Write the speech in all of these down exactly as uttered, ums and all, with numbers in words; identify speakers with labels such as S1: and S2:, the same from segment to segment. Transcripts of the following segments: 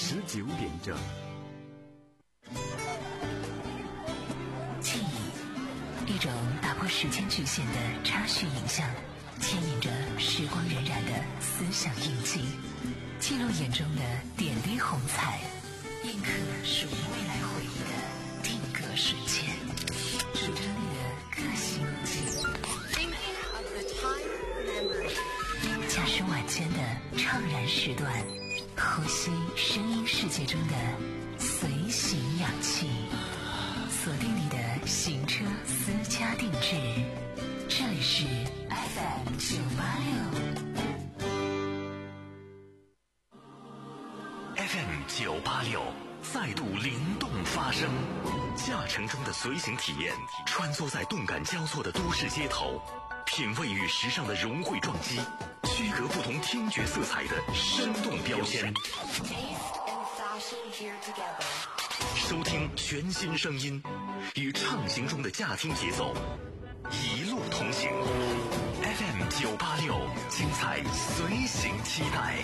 S1: 十九点整。
S2: 记忆，一种打破时间局限的插叙影像，牵引着时光荏苒的思想印记，记录眼中的点滴红彩，印刻属于未来回忆的定格瞬间，主张力的个性记忆，驾驶晚间的怅然时段，呼吸声音世界中的随行氧气，锁定你的行车私家定制，这里是 F M 九八六
S3: F M 九八六再度灵动发声，驾乘中的随行体验，穿梭在动感交错的都市街头，品味与时尚的融汇撞击，区隔不同听觉色彩的生动标签，收听全新声音，与畅行中的驾听节奏一路同行。 F M 九八六精彩随行期待。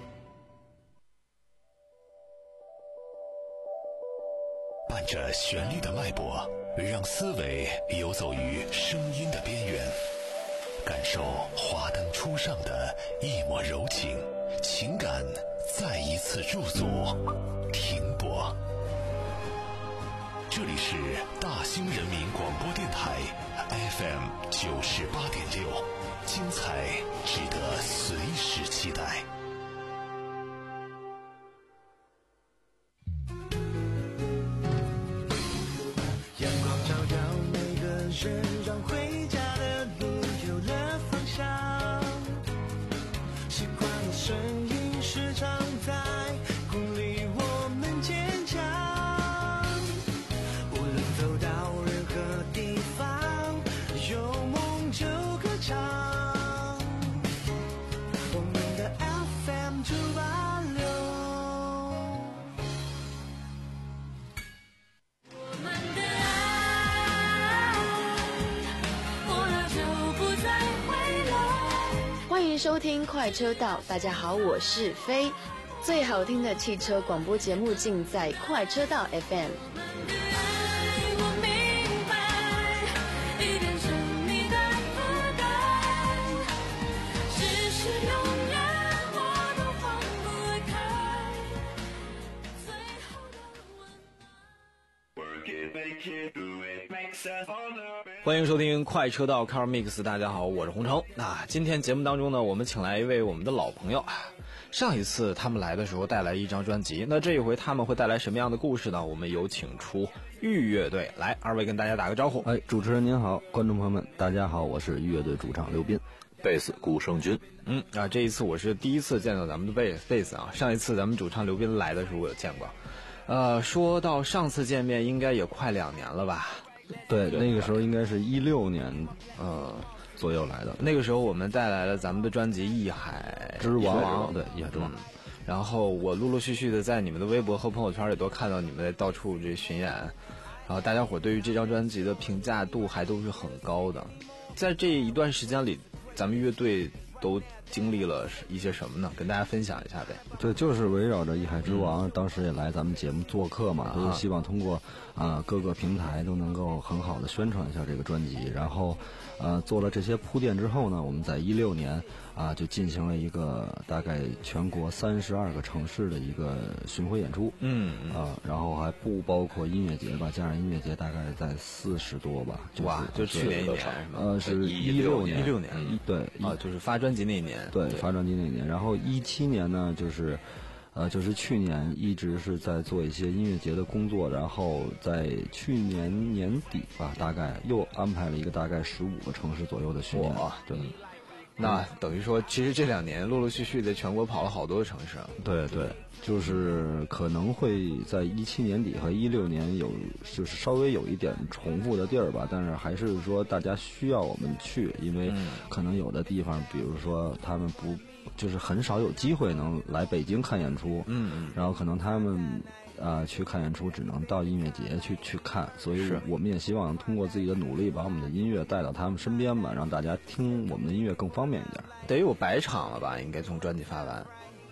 S3: 伴着旋律的脉搏，让思维游走于声音的边缘，感受华灯初上的一抹柔情，情感再一次驻足停泊。这里是大兴人民广播电台 F M 九十八点六，精彩值得随时期待。
S4: 阳光照耀每个人，让回家的路有了方向。习惯的声音时常在鼓励我们坚强。无论走到任何地方，有梦就歌唱。我们的 F M 九八六。
S5: 欢迎收听快车道，大家好，我是飞。最好听的汽车广播节目尽在快车道 F M。
S6: 欢迎收听快车道 Car Mix， 大家好，我是洪城。那今天节目当中呢，我们请来一位我们的老朋友。上一次他们来的时候带来一张专辑，那这一回他们会带来什么样的故事呢？我们有请出玉乐队来，二位跟大家打个招呼。
S7: 哎，主持人您好，观众朋友们大家好，我是玉乐队主唱刘斌，
S8: 贝斯顾胜军。
S6: 嗯啊，这一次我是第一次见到咱们的贝贝斯啊，上一次咱们主唱刘斌来的时候我有见过。呃，说到上次见面，应该也快两年了吧？
S7: 对，那个时候应该是一六年呃左右来的。
S6: 那个时候我们带来了咱们的专辑《艺海
S7: 之王》，对，《艺海之王》。
S6: 嗯。然后我陆陆续续的在你们的微博和朋友圈里都看到你们在到处这巡演，然后大家伙对于这张专辑的评价度还都是很高的。在这一段时间里，咱们乐队都经历了一些什么呢？跟大家分享一下呗。
S7: 对，就是围绕着《艺海之王》，嗯，当时也来咱们节目做客嘛，都是希望通过啊、呃、各个平台都能够很好的宣传一下这个专辑。然后呃做了这些铺垫之后呢，我们在一六年啊、呃、就进行了一个大概全国三十二个城市的一个巡回演出。
S6: 嗯
S7: 啊、呃，然后还不包括音乐节吧，加上音乐节大概在四十多吧。就是、
S6: 哇，就去年一年是吗？
S7: 呃，是一六年，
S6: 一六年，
S7: 嗯、对
S6: 啊，就是发专辑那一年。
S7: 对，发专辑那年，然后一七年呢，就是，呃，就是去年一直是在做一些音乐节的工作，然后在去年年底吧，大概又安排了一个大概十五个城市左右的巡演。对，
S6: 嗯，那等于说，其实这两年陆陆续续在全国跑了好多城市。
S7: 对对，就是可能会在一七年底和一六年有，就是稍微有一点重复的地儿吧，但是还是说大家需要我们去，因为可能有的地方，比如说他们不，就是很少有机会能来北京看演出，
S6: 嗯嗯，
S7: 然后可能他们啊、呃、去看演出只能到音乐节去去看，所以我们也希望通过自己的努力，把我们的音乐带到他们身边吧，让大家听我们的音乐更方便一点。
S6: 得有百场了吧？应该从专辑发完。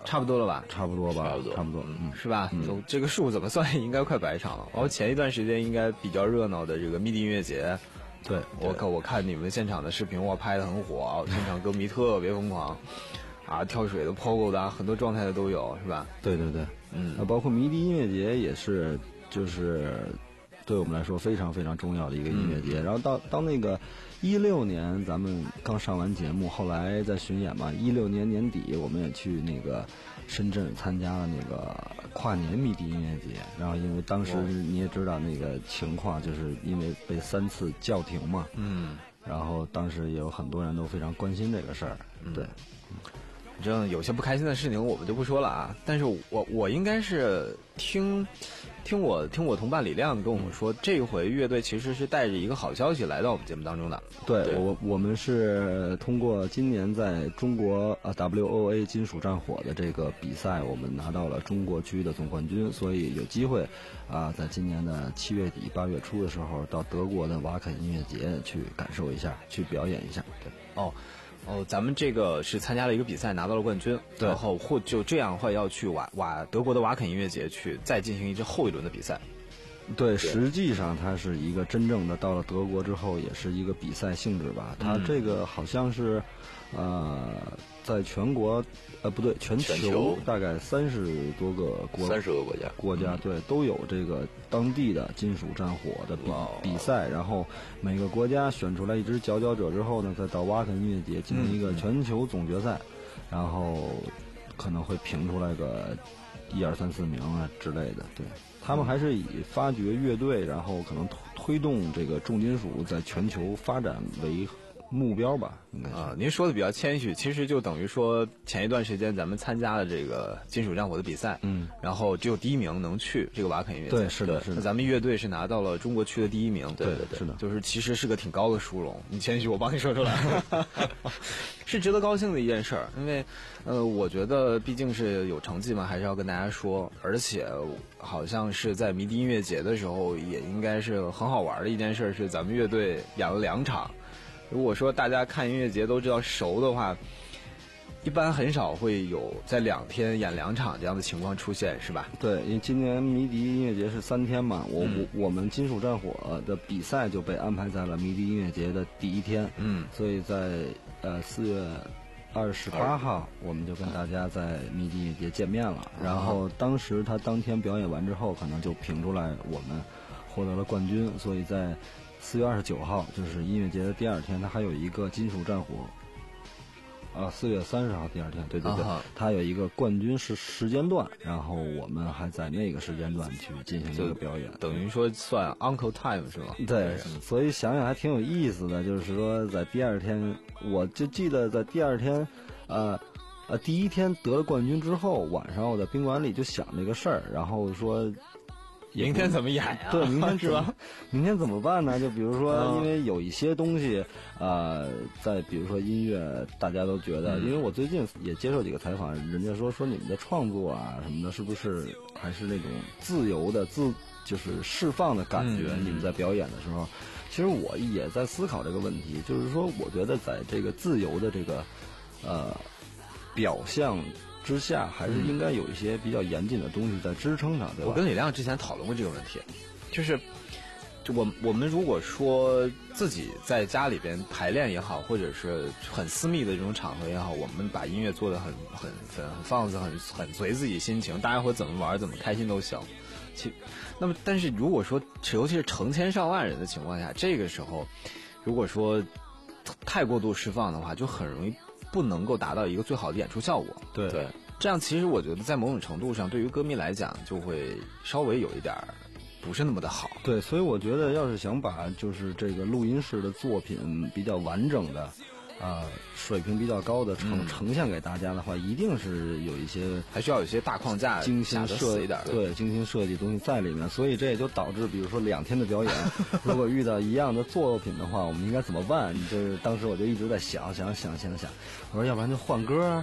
S6: 差不多了吧？
S7: 差不多吧，
S1: 差不多，
S7: 差不多，嗯，
S6: 是吧？嗯、这个数怎么算也应该快百场了。然后前一段时间应该比较热闹的这个迷笛音乐节，
S7: 对
S6: 我看我看你们现场的视频，哇，拍的很火，现场歌迷特别疯狂，啊，跳水的、pogo 的，很多状态的都有，是吧？
S7: 对对对，
S6: 嗯，
S7: 包括迷笛音乐节也是，就是对我们来说非常非常重要的一个音乐节。嗯、然后到到那个一六年，咱们刚上完节目，后来在巡演嘛，一六年年底我们也去那个深圳参加了那个跨年迷笛音乐节。然后因为当时你也知道那个情况，就是因为被三次叫停嘛，
S6: 嗯，
S7: 然后当时也有很多人都非常关心这个事儿，
S6: 嗯、
S7: 对。
S6: 反正有些不开心的事情我们就不说了啊，但是我我应该是听听我听我同伴李亮跟我们说，这回乐队其实是带着一个好消息来到我们节目当中的。
S7: 对，对我我们是通过今年在中国呃 W O A 金属战火的这个比赛，我们拿到了中国区的总冠军，所以有机会啊、呃，在今年的七月底八月初的时候，到德国的瓦肯音乐节去感受一下，去表演一下。对，
S6: 哦。哦，咱们这个是参加了一个比赛，拿到了冠军，然后或就这样会要去瓦瓦德国的瓦肯音乐节去再进行一支后一轮的比赛。
S7: 对，实际上它是一个真正的到了德国之后，也是一个比赛性质吧。它这个好像是，呃，在全国，呃，不对，全球, 全球大概三十多个国，
S1: 三十个国家，
S7: 国家对都有这个当地的金属战火的比比赛，然后每个国家选出来一支佼佼者之后呢，再到瓦肯音乐节进行一个全球总决赛，嗯、然后可能会评出来个一二三四名啊之类的，对。他们还是以发掘乐队，然后可能推动这个重金属在全球发展为目标吧，应该是
S6: 啊。您说的比较谦虚，其实就等于说前一段时间咱们参加了这个金属战火的比赛，
S7: 嗯，
S6: 然后只有第一名能去这个瓦肯音乐节，
S7: 对，是的，是的。
S6: 咱们乐队是拿到了中国区的第一名，
S7: 对对对，是的，
S6: 就是其实是个挺高的殊荣。你谦虚，我帮你说出来，是值得高兴的一件事儿，因为呃，我觉得毕竟是有成绩嘛，还是要跟大家说，而且好像是在迷笛音乐节的时候，也应该是很好玩的一件事，是咱们乐队演了两场。如果说大家看音乐节都知道熟的话，一般很少会有在两天演两场这样的情况出现，是吧？
S7: 对，因为今年迷笛音乐节是三天嘛，我、嗯、我我们金属战火的比赛就被安排在了迷笛音乐节的第一天，
S6: 嗯，
S7: 所以在呃四月二十八号，我们就跟大家在迷笛音乐节见面了。嗯、然后当时他当天表演完之后，可能就评出来我们获得了冠军，所以在四月二十九号，就是音乐节的第二天，他还有一个金属战火。啊，四月三十号第二天，对对对，啊、他有一个冠军是时间段，然后我们还在那个时间段去进行一个表演，
S6: 等于说算 Uncle Time 是吗？
S7: 对，所以想想还挺有意思的，就是说在第二天，我就记得在第二天，呃呃，第一天得了冠军之后，晚上我在宾馆里就想这个事儿，然后说。
S6: 明天怎么演呀、啊？
S7: 对，明天
S6: 是吧？
S7: 明天怎么办呢？就比如说，因为有一些东西，呃，在比如说音乐，大家都觉得，嗯、因为我最近也接受几个采访，人家说说你们的创作啊什么的，是不是还是那种自由的自就是释放的感觉？嗯、你们在表演的时候，其实我也在思考这个问题，就是说，我觉得在这个自由的这个呃表象之下，还是应该有一些比较严谨的东西在支撑它，对吧？
S6: 我跟李亮之前讨论过这个问题，就是就我我们如果说自己在家里边排练也好，或者是很私密的这种场合也好，我们把音乐做得很很很很放肆，很很随自己心情，大家会怎么玩怎么开心都行。其那么，但是如果说尤其是成千上万人的情况下，这个时候如果说太过度释放的话，就很容易不能够达到一个最好的演出效果。
S7: 对
S1: 对，
S6: 这样其实我觉得在某种程度上，对于歌迷来讲，就会稍微有一点不是那么的好。
S7: 对，所以我觉得要是想把就是这个录音室的作品比较完整的。啊、呃，水平比较高的呈、嗯、呈现给大家的话，一定是有一些
S6: 还需要有一些大框架
S7: 精心设
S6: 一点，
S7: 对精心设计的东西在里面，所以这也就导致，比如说两天的表演，如果遇到一样的作品的话，我们应该怎么办？就是当时我就一直在想想想想想，我说要不然就换歌，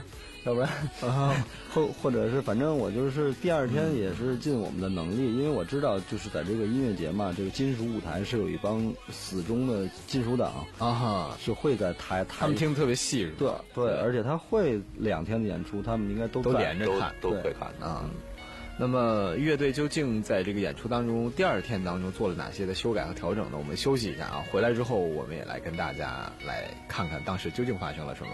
S7: 要不然啊，或或者是反正我就是第二天也是尽我们的能力，因为我知道就是在这个音乐节嘛，这个金属舞台是有一帮死忠的金属党
S6: 啊哈，
S7: 是会在台台
S6: 他们听特别细，
S7: 对对，而且他会两天的演出，他们应该都
S6: 都连着看，
S1: 都会看
S6: 啊。那么乐队究竟在这个演出当中，第二天当中做了哪些的修改和调整呢？我们休息一下啊，回来之后我们也来跟大家来看看当时究竟发生了什么。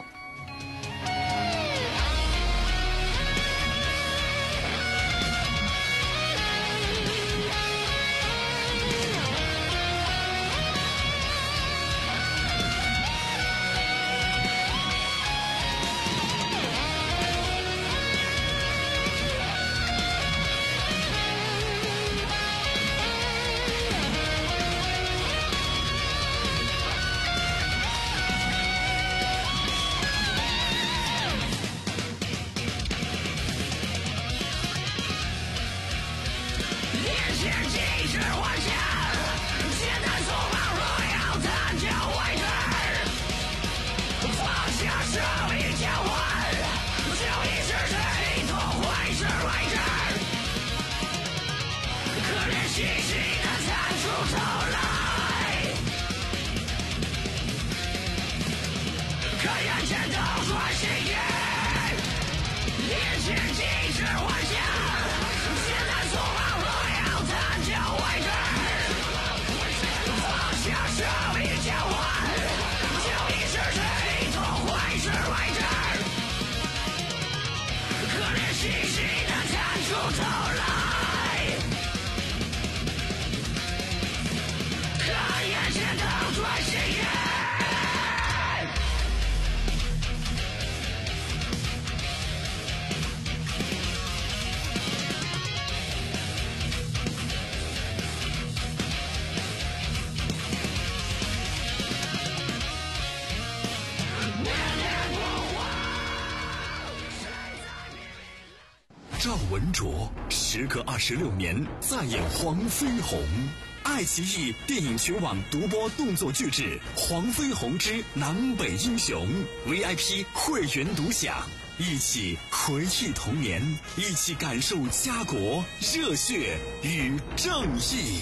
S3: 赵文卓时隔二十六年再演黄飞鸿，爱奇艺电影全网独播动作巨制《黄飞鸿之南北英雄》 V I P 会员独享，一起回忆童年，一起感受家国热血与正义。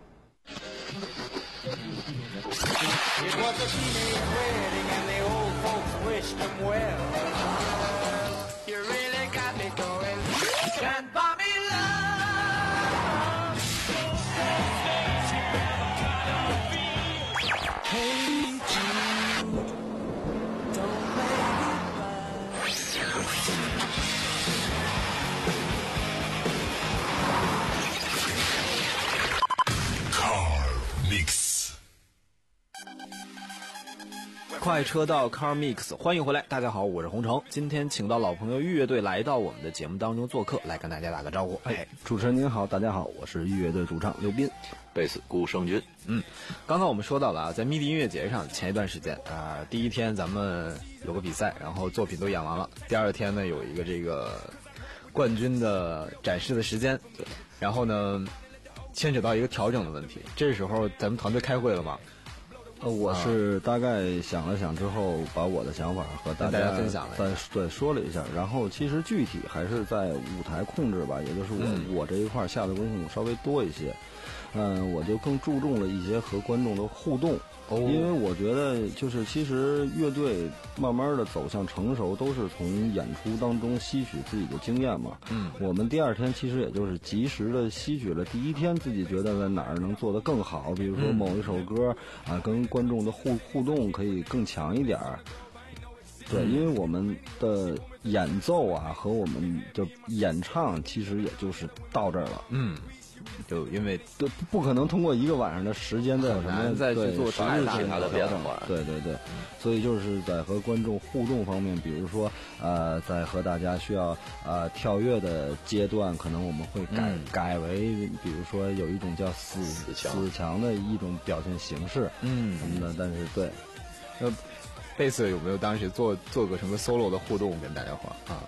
S4: It was a teenage wedding and the old folks wished him well. You really got me going. Can't buy me love. Hey Jude, don't make
S3: it Car Mix。
S6: 快车道 Car Mix， 欢迎回来，大家好，我是洪城。今天请到老朋友豫乐队来到我们的节目当中做客，来跟大家打个招呼。
S7: 哎，主持人您好，大家好，我是豫乐队主唱刘斌，
S1: 贝斯顾胜军。
S6: 嗯，刚刚我们说到了啊，在迷笛音乐节上，前一段时间啊、呃，第一天咱们有个比赛，然后作品都演完了，第二天呢有一个这个冠军的展示的时间，然后呢牵扯到一个调整的问题，这时候咱们团队开会了吗？
S7: 呃，我是大概想了想之后，把我的想法和大家,
S6: 大家分享了，
S7: 再对说了一下。然后其实具体还是在舞台控制吧，也就是我、嗯、我这一块下的功夫稍微多一些。嗯，我就更注重了一些和观众的互动。哦，因为我觉得就是其实乐队慢慢的走向成熟，都是从演出当中吸取自己的经验嘛。嗯，我们第二天其实也就是及时的吸取了第一天自己觉得在哪儿能做得更好，比如说某一首歌、嗯、啊，跟观众的互互动可以更强一点儿。对，因为我们的演奏啊和我们的演唱其实也就是到这儿了。
S6: 嗯。就因为
S7: 对不可能通过一个晚上的时间再有什么
S6: 再去做
S7: 太
S1: 大的变化，
S7: 对对对，所以就是在和观众互动方面，比如说呃，在和大家需要呃跳跃的阶段，可能我们会改、嗯、改为，比如说有一种叫死
S1: 死墙
S7: 死墙的一种表现形式，
S6: 嗯
S7: 什么的，但是对，
S6: 呃，贝斯有没有当时做做个什么 solo 的互动跟大家伙啊？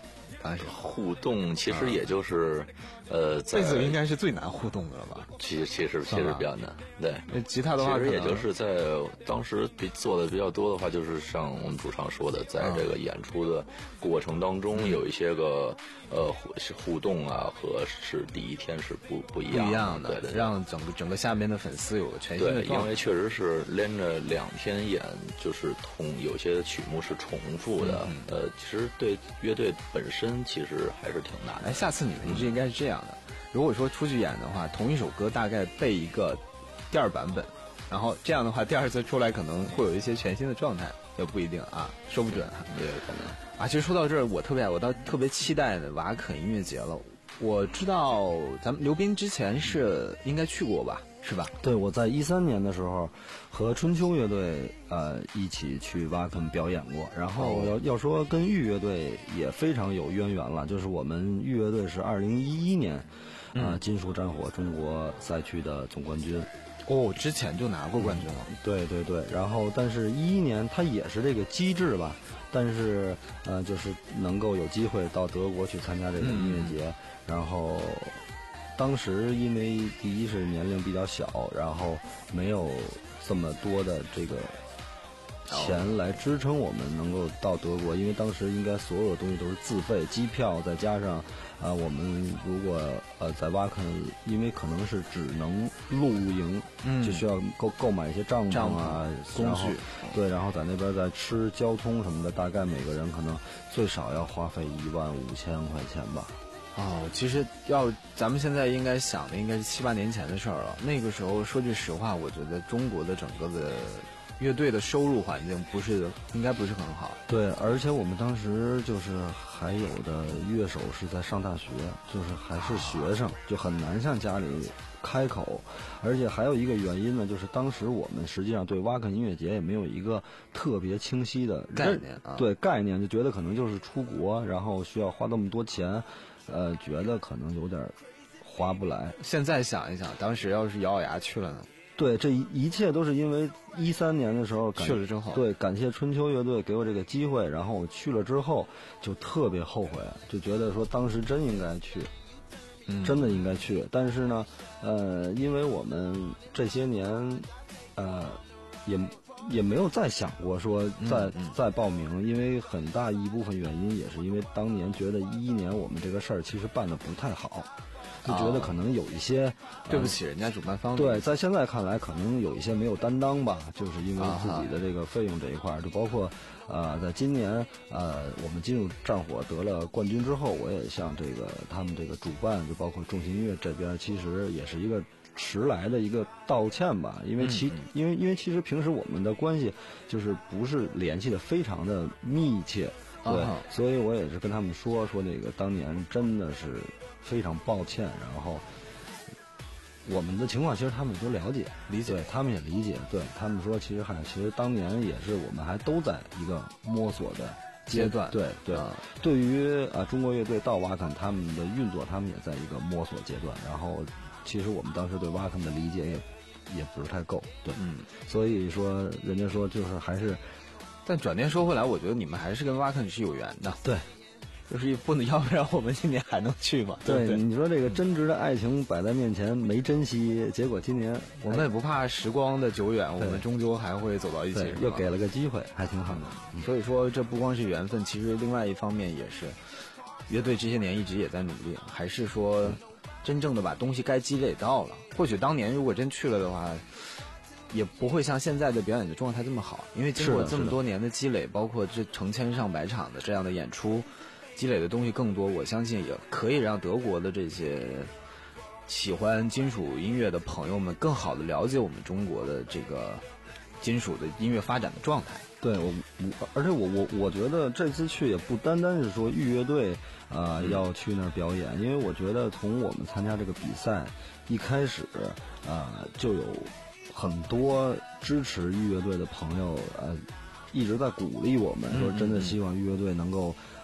S6: 刚开始
S1: 互动其实也就是，呃，在
S6: 贝斯应该是最难互动的了吧？
S1: 其实其实其实比较难，对。
S6: 吉他的话，
S1: 其实也就是在当时比做的比较多的话，就是像我们主唱说的，在这个演出的过程当中，
S6: 嗯、
S1: 有一些个呃互互动啊，和是第一天是不不一样的，
S6: 不一样的，
S1: 对对，
S6: 让整个整个下边的粉丝有个全新的
S1: 对，因为确实是连着两天演，就是同有些曲目是重复的，嗯、呃，其实对乐队本身其实还是挺难的。
S6: 哎，下次你们是应该是这样的，如果说出去演的话，同一首歌大概背一个第二版本，然后这样的话，第二次出来可能会有一些全新的状态，也不一定啊，说不准，
S1: 也有可能
S6: 啊。其实说到这儿，我特别我倒特别期待的瓦肯音乐节了。我知道咱们刘斌之前是应该去过吧，是吧？
S7: 对，我在一三年的时候和春秋乐队呃一起去瓦肯表演过，然后要、哦、要说跟豫乐队也非常有渊源了，就是我们豫乐队是二零一一年啊、呃嗯、金属战火中国赛区的总冠军。
S6: 哦，之前就拿过冠军了。
S7: 嗯、对对对，然后但是一一年它也是这个机制吧，但是呃就是能够有机会到德国去参加这个音乐节，嗯、然后当时因为第一是年龄比较小，然后没有这么多的这个钱来支撑我们能够到德国，因为当时应该所有的东西都是自费，机票再加上啊、呃，我们如果呃在瓦肯，因为可能是只能露营，嗯，就需要购购买一些帐篷啊
S6: 工具，
S7: 对，然后在那边再吃交通什么的，大概每个人可能最少要花费一万五千块钱吧。
S6: 哦，其实要咱们现在应该想的应该是七八年前的事儿了。那个时候说句实话，我觉得中国的整个的乐队的收入环境不是应该不是很好。
S7: 对，而且我们当时就是还有的乐手是在上大学，就是还是学生，就很难向家里开口。而且还有一个原因呢，就是当时我们实际上对瓦肯音乐节也没有一个特别清晰的
S6: 概念啊，
S7: 对概念，就觉得可能就是出国，然后需要花那么多钱，呃，觉得可能有点划不来。
S6: 现在想一想，当时要是咬咬牙去了呢？
S7: 对，这一切都是因为一三年的时候
S6: 去了之后，
S7: 对，感谢春秋乐队给我这个机会，然后我去了之后就特别后悔，就觉得说当时真应该去，嗯、真的应该去。但是呢，呃，因为我们这些年，呃，也也没有再想过说再、嗯嗯、再报名，因为很大一部分原因也是因为当年觉得一一年我们这个事儿其实办得不太好。就觉得可能有一些、
S6: 哦、对不起人家主办方。
S7: 对，在现在看来，可能有一些没有担当吧，就是因为自己的这个费用这一块，就包括呃，在今年呃，我们金属战火得了冠军之后，我也向这个他们这个主办，就包括重型音乐这边，其实也是一个迟来的一个道歉吧，因为其、嗯、因为因为其实平时我们的关系就是不是联系的非常的密切。对，哦、所以我也是跟他们说说那个当年真的是非常抱歉，然后我们的情况其实他们都了解理解，他们也理解，对他们说其实还其实当年也是我们还都在一个摸索的阶段，对对、啊，对于啊中国乐队到瓦肯他们的运作，他们也在一个摸索阶段，然后其实我们当时对瓦肯的理解也也不是太够，对，嗯，所以说人家说就是还是。
S6: 但转念说回来，我觉得你们还是跟瓦肯是有缘的。
S7: 对，
S6: 就是不能，要不然我们今年还能去吗？对不对？
S7: 你说这个真挚的爱情摆在面前没珍惜，结果今年
S6: 我们也不怕时光的久远，我们终究还会走到一起，
S7: 又给了个机会，还挺好的。
S6: 嗯、所以说，这不光是缘分，其实另外一方面也是乐队这些年一直也在努力，还是说真正的把东西该积累到了。或许当年如果真去了的话。也不会像现在的表演的状态这么好，因为经过这么多年的积累，包括这成千上百场的这样的演出，积累的东西更多，我相信也可以让德国的这些喜欢金属音乐的朋友们更好的了解我们中国的这个金属的音乐发展的状态。
S7: 对，我我而且我我我觉得这次去也不单单是说豫乐队啊、呃嗯、要去那儿表演，因为我觉得从我们参加这个比赛一开始啊、呃、就有。很多支持豫乐队的朋友，呃，一直在鼓励我们，说真的希望豫乐队能够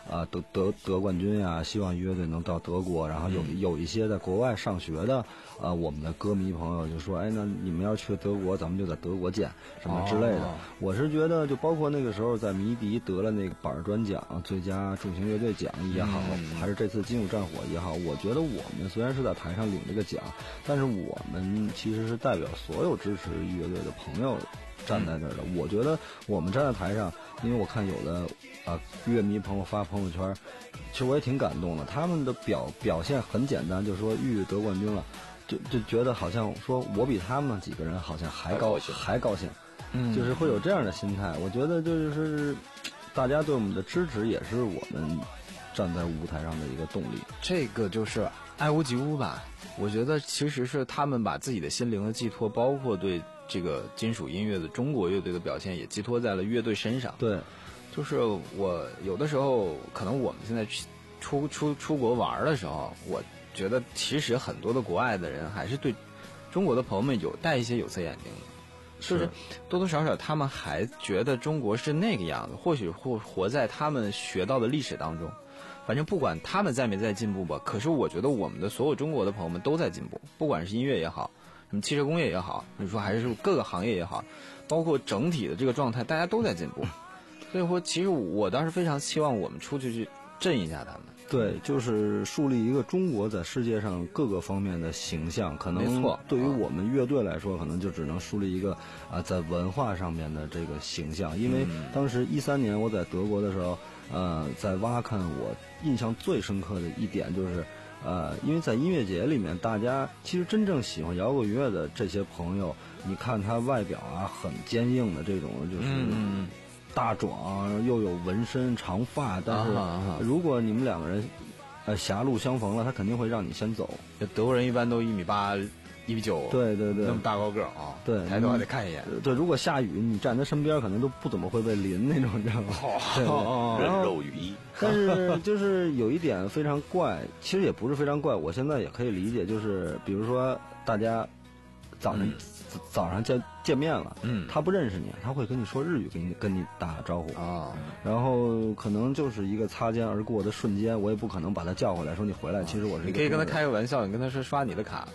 S7: 啊得得得冠军呀，希望乐队能到德国，然后有有一些在国外上学的呃我们的歌迷朋友就说，哎，那你们要去德国，咱们就在德国见什么之类的。哦、我是觉得，就包括那个时候在迷笛得了那个板砖奖、最佳重型乐队奖也好，嗯、还是这次金属战火也好，我觉得我们虽然是在台上领这个奖，但是我们其实是代表所有支持乐队的朋友站在这儿的。嗯、我觉得我们站在台上，因为我看有的啊乐迷朋友发朋友圈，其实我也挺感动的。他们的表表现很简单，就是说玉得冠军了。就就觉得好像说我比他们几个人好像还高还高兴，嗯，就是会有这样的心态。我觉得就是大家对我们的支持，也是我们站在舞台上的一个动力。
S6: 这个就是爱屋及乌吧。我觉得其实是他们把自己的心灵的寄托，包括对这个金属音乐的中国乐队的表现，也寄托在了乐队身上。
S7: 对，
S6: 就是我有的时候可能我们现在出出出国玩的时候，我觉得其实很多的国外的人还是对中国的朋友们有带一些有色眼镜的，就是多多少少他们还觉得中国是那个样子，或许会活在他们学到的历史当中。反正不管他们在没在进步吧，可是我觉得我们的所有中国的朋友们都在进步，不管是音乐也好，什么汽车工业也好，你说还是各个行业也好，包括整体的这个状态，大家都在进步。所以说，其实我倒是非常希望我们出去去震一下他们。
S7: 对，就是树立一个中国在世界上各个方面的形象。可能对于我们乐队来说，可能就只能树立一个啊、呃，在文化上面的这个形象。因为当时一三年我在德国的时候，呃，在挖看，我印象最深刻的一点就是，呃，因为在音乐节里面，大家其实真正喜欢摇滚乐的这些朋友，你看他外表啊很坚硬的这种，就是。嗯大壮又有纹身长发，但是如果你们两个人呃狭路相逢了，他肯定会让你先走。
S6: 德国人一般都一米八一米九，
S7: 对对对，
S6: 那么大高个啊，
S7: 对，
S6: 抬头还得看一眼。
S7: 对，如果下雨，你站他身边可能都不怎么会被淋那种，你知道吗？
S1: 哦，人肉雨衣。
S7: 但是就是有一点非常怪，其实也不是非常怪，我现在也可以理解，就是比如说大家早上、嗯、早上见见面了，嗯，他不认识你，他会跟你说日语，跟你跟你打招呼啊，然后可能就是一个擦肩而过的瞬间，我也不可能把他叫回来说你回来，啊、其实我是一个
S6: 你可以跟他开个玩笑，你跟他说刷你的卡，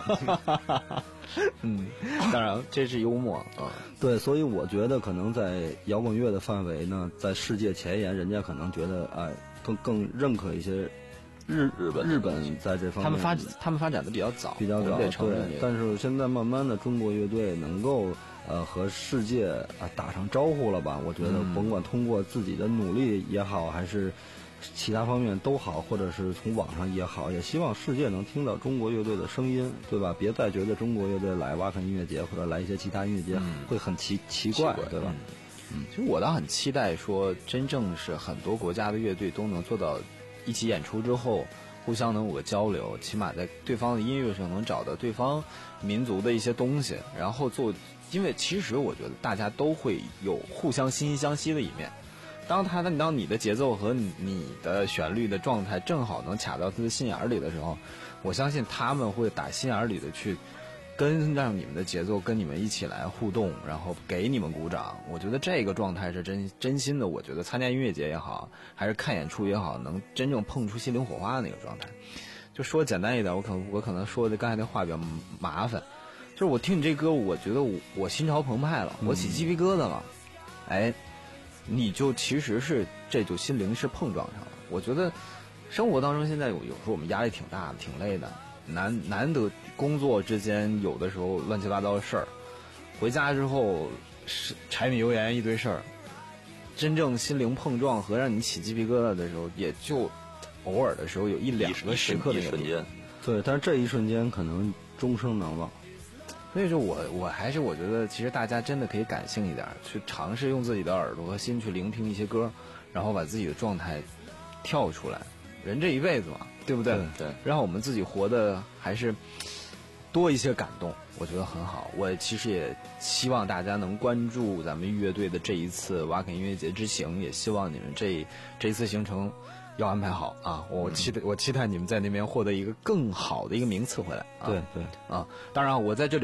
S6: 嗯，当然这是幽默啊，
S7: 对，所以我觉得可能在摇滚乐的范围呢，在世界前沿，人家可能觉得哎更更认可一些。日
S1: 日本
S7: 日本在这方面，
S6: 他们发他们发展的比较早，
S7: 比较早，对。但是现在慢慢的，中国乐队能够呃和世界啊打上招呼了吧？我觉得甭管通过自己的努力也好，还是其他方面都好，或者是从网上也好，也希望世界能听到中国乐队的声音，对吧？别再觉得中国乐队来挖坑音乐节或者来一些其他音乐节、嗯、会很奇奇怪，对吧？
S6: 嗯，其实我倒很期待说，真正是很多国家的乐队都能做到。一起演出之后互相能有个交流，起码在对方的音乐上能找到对方民族的一些东西，然后做，因为其实我觉得大家都会有互相惺惺相惜的一面，当他当你的节奏和你的旋律的状态正好能卡到他的心眼里的时候，我相信他们会打心眼里的去跟让你们的节奏跟你们一起来互动，然后给你们鼓掌。我觉得这个状态是真真心的，我觉得参加音乐节也好，还是看演出也好，能真正碰出心灵火花的那个状态。就说简单一点，我可能我可能说的刚才那话比较麻烦，就是我听你这歌，我觉得我我心潮澎湃了，我起鸡皮疙瘩了，嗯、哎，你就其实是这就心灵是碰撞上了。我觉得生活当中现在有有时候我们压力挺大的，挺累的。难难得工作之间有的时候乱七八糟的事儿，回家之后是柴米油盐一堆事儿，真正心灵碰撞和让你起鸡皮疙瘩的时候，也就偶尔的时候有一两个时刻的
S1: 瞬间，
S7: 对，但是这一瞬间可能终生难忘。
S6: 所以说我我还是我觉得，其实大家真的可以感性一点，去尝试用自己的耳朵和心去聆听一些歌，然后把自己的状态跳出来。人这一辈子嘛，对不对？
S7: 对，对，
S6: 让我们自己活得还是多一些感动，我觉得很好。我其实也希望大家能关注咱们乐队的这一次挖坑音乐节之行，也希望你们这这一次行程要安排好啊！我期待、嗯、我期待你们在那边获得一个更好的一个名次回来、啊。
S7: 对对
S6: 啊！当然，我在这里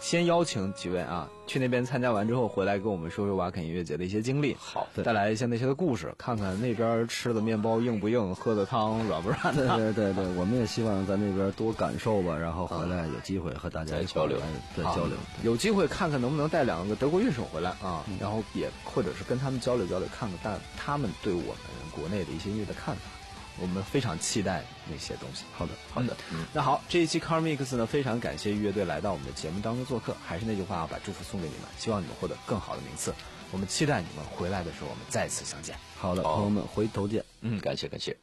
S6: 先邀请几位啊，去那边参加完之后回来跟我们说说瓦肯音乐节的一些经历，
S1: 好，
S6: 带来一些那些的故事，看看那边吃的面包硬不硬，喝的汤软不软的。
S7: 对对对，我们也希望在那边多感受吧，然后回来有机会和大家一
S1: 交流，
S7: 对交流，
S6: 有机会看看能不能带两个德国乐手回来啊，嗯、然后也或者是跟他们交流交流，看看但他们对我们国内的一些音乐的看法。我们非常期待那些东西。
S7: 好的，
S6: 好的。嗯，那好，这一期 Car Mix 呢，非常感谢乐队来到我们的节目当中做客。还是那句话啊，把祝福送给你们，希望你们获得更好的名次。我们期待你们回来的时候，我们再次相见。
S7: 好的，朋友们，回头见。
S1: 嗯，感谢感谢。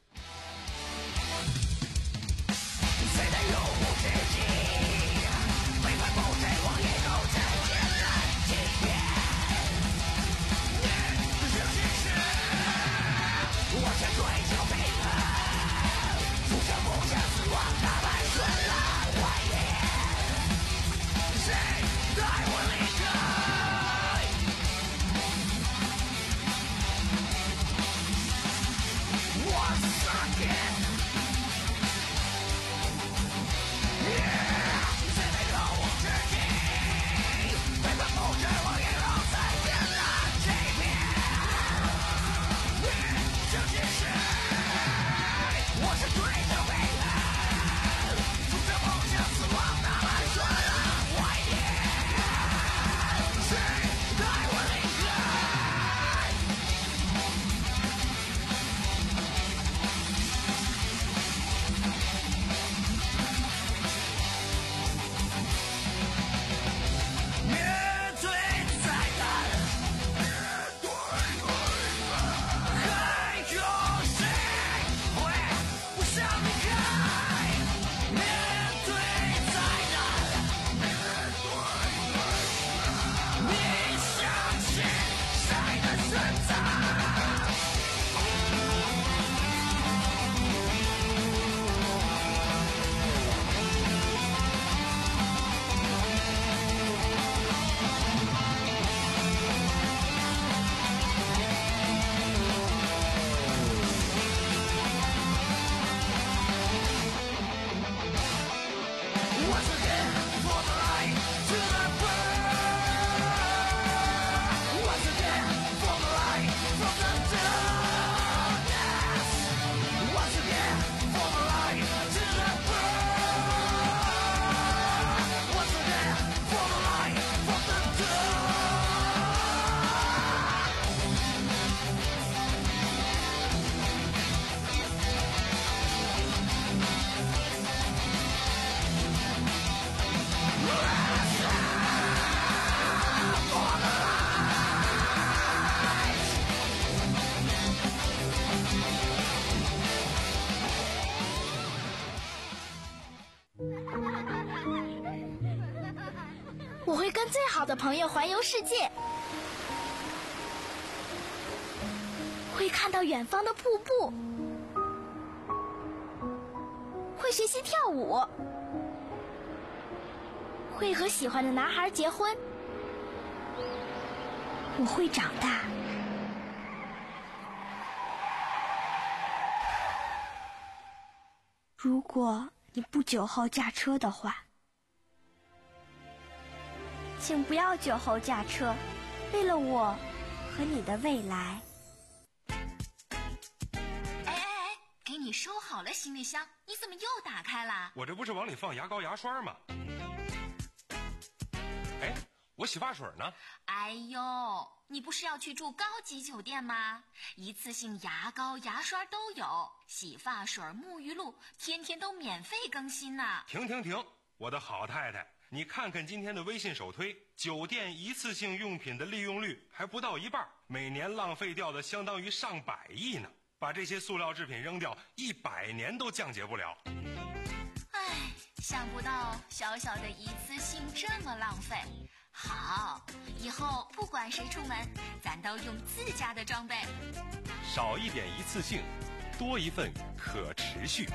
S8: 我会跟最好的朋友环游世界，会看到远方的瀑布，会学习跳舞，会和喜欢的男孩结婚。我会长大。如果你不酒后驾车的话，请不要酒后驾车，为了我和你的未来。
S9: 哎哎哎，给你收好了行李箱，你怎么又打开了？
S10: 我这不是往里放牙膏牙刷吗？哎，我洗发水呢？
S9: 哎呦，你不是要去住高级酒店吗？一次性牙膏牙刷都有，洗发水沐浴露天天都免费更新呢。
S10: 停停停，我的好太太，你看看今天的微信首推，酒店一次性用品的利用率还不到一半，每年浪费掉的相当于上百亿呢。把这些塑料制品扔掉，一百年都降解不了。
S9: 唉，想不到小小的一次性这么浪费。好，以后不管谁出门，咱都用自家的装备。
S10: 少一点一次性，多一份可持续。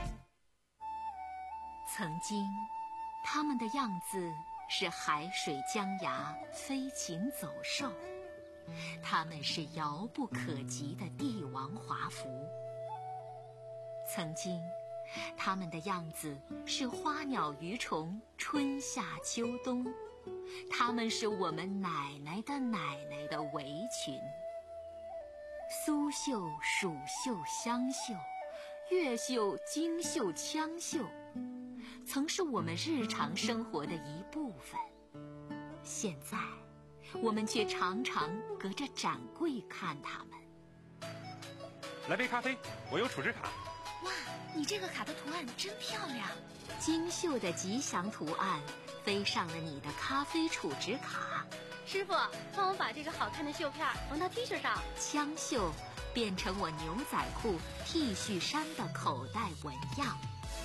S2: 曾经他们的样子是海水江崖，飞禽走兽，他们是遥不可及的帝王华服。曾经他们的样子是花鸟鱼虫，春夏秋冬，
S9: 它们是我们奶奶的奶奶的围裙。苏绣、蜀绣、湘绣、越绣、京绣、羌绣，曾是我们日常生活的一部分。现在，我们却常常隔着展柜看它们。
S10: 来杯咖啡，我有储值卡。
S9: 哇，你这个卡的图案真漂亮！精绣的吉祥图案飞上了你的咖啡储值卡。
S11: 师傅，帮我把这个好看的绣片缝到 T 恤上。
S9: 羌绣变成我牛仔裤、T 恤衫的口袋纹样，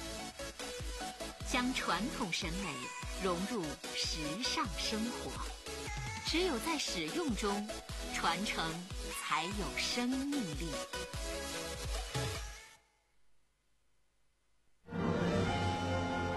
S9: 将传统审美融入时尚生活。只有在使用中，传承才有生命力。